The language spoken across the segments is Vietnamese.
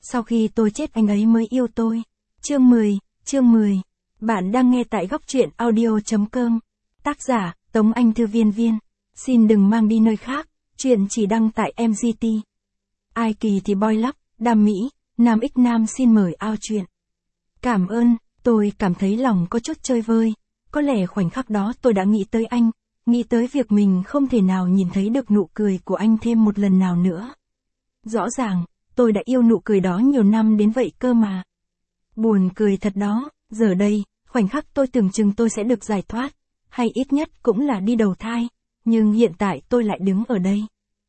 sau khi tôi chết anh ấy mới yêu tôi. Chương 10. Bạn đang nghe tại góc truyện audio.com. Tác giả, Tống Anh Thư Viên. Xin đừng mang đi nơi khác, chuyện chỉ đăng tại MGT. Ai kỳ thì boy lắp, đam mỹ, nam ích nam xin mời ao chuyện. Cảm ơn, tôi cảm thấy lòng có chút chơi vơi. Có lẽ khoảnh khắc đó tôi đã nghĩ tới anh, nghĩ tới việc mình không thể nào nhìn thấy được nụ cười của anh thêm một lần nào nữa. Rõ ràng, tôi đã yêu nụ cười đó nhiều năm đến vậy cơ mà. Buồn cười thật đó, giờ đây, khoảnh khắc tôi tưởng chừng tôi sẽ được giải thoát, hay ít nhất cũng là đi đầu thai, nhưng hiện tại tôi lại đứng ở đây.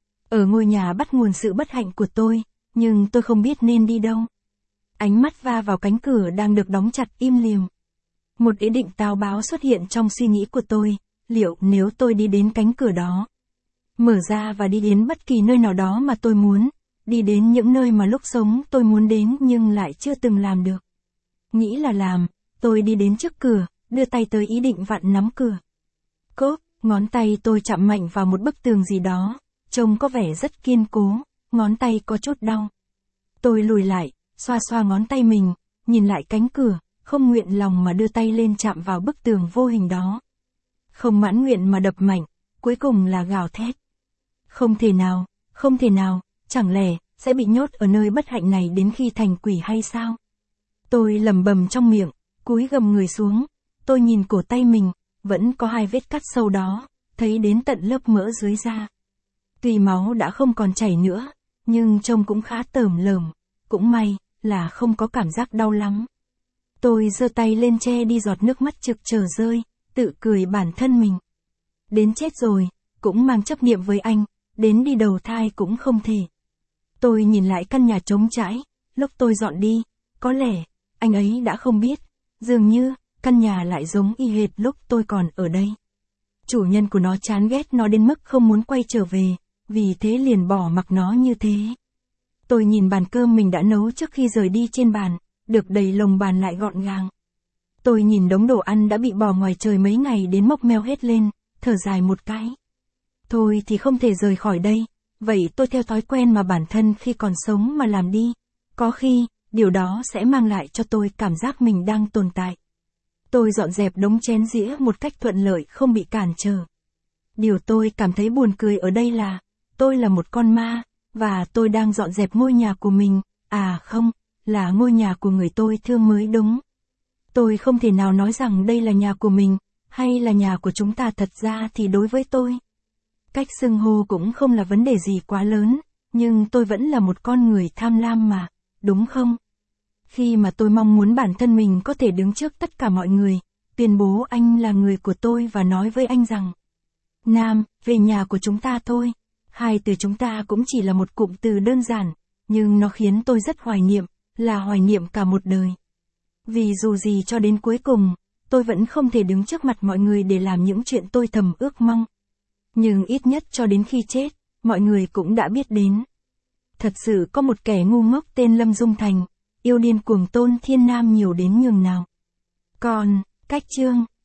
Ở ngôi nhà bắt nguồn sự bất hạnh của tôi, nhưng tôi không biết nên đi đâu. Ánh mắt va vào cánh cửa đang được đóng chặt im lìm. Một ý định táo bạo xuất hiện trong suy nghĩ của tôi, liệu nếu tôi đi đến cánh cửa đó, mở ra và đi đến bất kỳ nơi nào đó mà tôi muốn, đi đến những nơi mà lúc sống tôi muốn đến nhưng lại chưa từng làm được. Nghĩ là làm, tôi đi đến trước cửa, đưa tay tới ý định vặn nắm cửa. Cốp, ngón tay tôi chạm mạnh vào một bức tường gì đó, trông có vẻ rất kiên cố, ngón tay có chút đau. Tôi lùi lại, xoa xoa ngón tay mình, nhìn lại cánh cửa, không nguyện lòng mà đưa tay lên chạm vào bức tường vô hình đó. Không mãn nguyện mà đập mạnh, cuối cùng là gào thét. Không thể nào, chẳng lẽ sẽ bị nhốt ở nơi bất hạnh này đến khi thành quỷ hay sao? Tôi lẩm bẩm trong miệng, cúi gầm người xuống, tôi nhìn cổ tay mình, vẫn có 2 vết cắt sâu đó, thấy đến tận lớp mỡ dưới da. Tuy máu đã không còn chảy nữa, nhưng trông cũng khá tởm lởm, cũng may là không có cảm giác đau lắm. Tôi giơ tay lên che đi giọt nước mắt trực chờ rơi, tự cười bản thân mình. Đến chết rồi, cũng mang chấp niệm với anh, đến đi đầu thai cũng không thể. Tôi nhìn lại căn nhà trống trải, lúc tôi dọn đi, có lẽ, anh ấy đã không biết, dường như, căn nhà lại giống y hệt lúc tôi còn ở đây. Chủ nhân của nó chán ghét nó đến mức không muốn quay trở về, vì thế liền bỏ mặc nó như thế. Tôi nhìn bàn cơm mình đã nấu trước khi rời đi trên bàn, được đầy lồng bàn lại gọn gàng. Tôi nhìn đống đồ ăn đã bị bỏ ngoài trời mấy ngày đến mốc meo hết lên, thở dài một cái. Thôi thì không thể rời khỏi đây, vậy tôi theo thói quen mà bản thân khi còn sống mà làm đi. Có khi, điều đó sẽ mang lại cho tôi cảm giác mình đang tồn tại. Tôi dọn dẹp đống chén dĩa một cách thuận lợi không bị cản trở. Điều tôi cảm thấy buồn cười ở đây là, tôi là một con ma, và tôi đang dọn dẹp ngôi nhà của mình, không, là ngôi nhà của người tôi thương mới đúng. Tôi không thể nào nói rằng đây là nhà của mình, hay là nhà của chúng ta, thật ra thì đối với tôi. Cách xưng hô cũng không là vấn đề gì quá lớn, nhưng tôi vẫn là một con người tham lam mà, đúng không? Khi mà tôi mong muốn bản thân mình có thể đứng trước tất cả mọi người, tuyên bố anh là người của tôi và nói với anh rằng, Nam, về nhà của chúng ta thôi. 2 từ chúng ta cũng chỉ là một cụm từ đơn giản, nhưng nó khiến tôi rất hoài niệm, là hoài niệm cả một đời. Vì dù gì cho đến cuối cùng, tôi vẫn không thể đứng trước mặt mọi người để làm những chuyện tôi thầm ước mong. Nhưng ít nhất cho đến khi chết, mọi người cũng đã biết đến. Thật sự có một kẻ ngu ngốc tên Lâm Dung Thành, yêu điên cuồng Tôn Thiên Nam nhiều đến nhường nào. Còn, cách chương